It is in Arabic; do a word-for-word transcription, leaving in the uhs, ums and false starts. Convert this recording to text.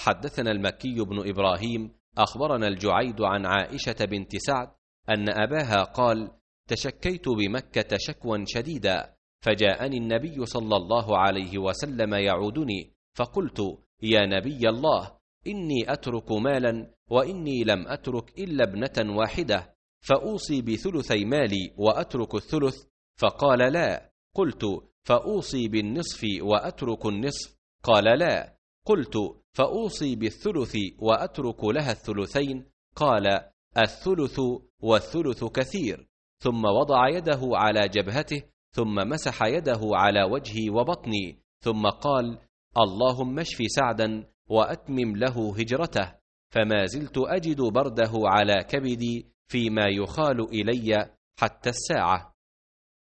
حدثنا المكي بن إبراهيم أخبرنا الجعيد عن عائشة بنت سعد أن أباها قال: تشكيت بمكة شكوا شديدا، فجاءني النبي صلى الله عليه وسلم يعودني، فقلت: يا نبي الله، إني أترك مالا، وإني لم أترك إلا ابنة واحدة، فأوصي بثلثي مالي وأترك الثلث؟ فقال: لا. قلت: فأوصي بالنصف وأترك النصف؟ قال: لا. قلت: فأوصي بالثلث وأترك لها الثلثين؟ قال: الثلث والثلث كثير. ثم وضع يده على جبهته، ثم مسح يده على وجهي وبطني، ثم قال: اللهم اشف سعدا وأتمم له هجرته. فما زلت أجد برده على كبدي فيما يخال إلي حتى الساعة.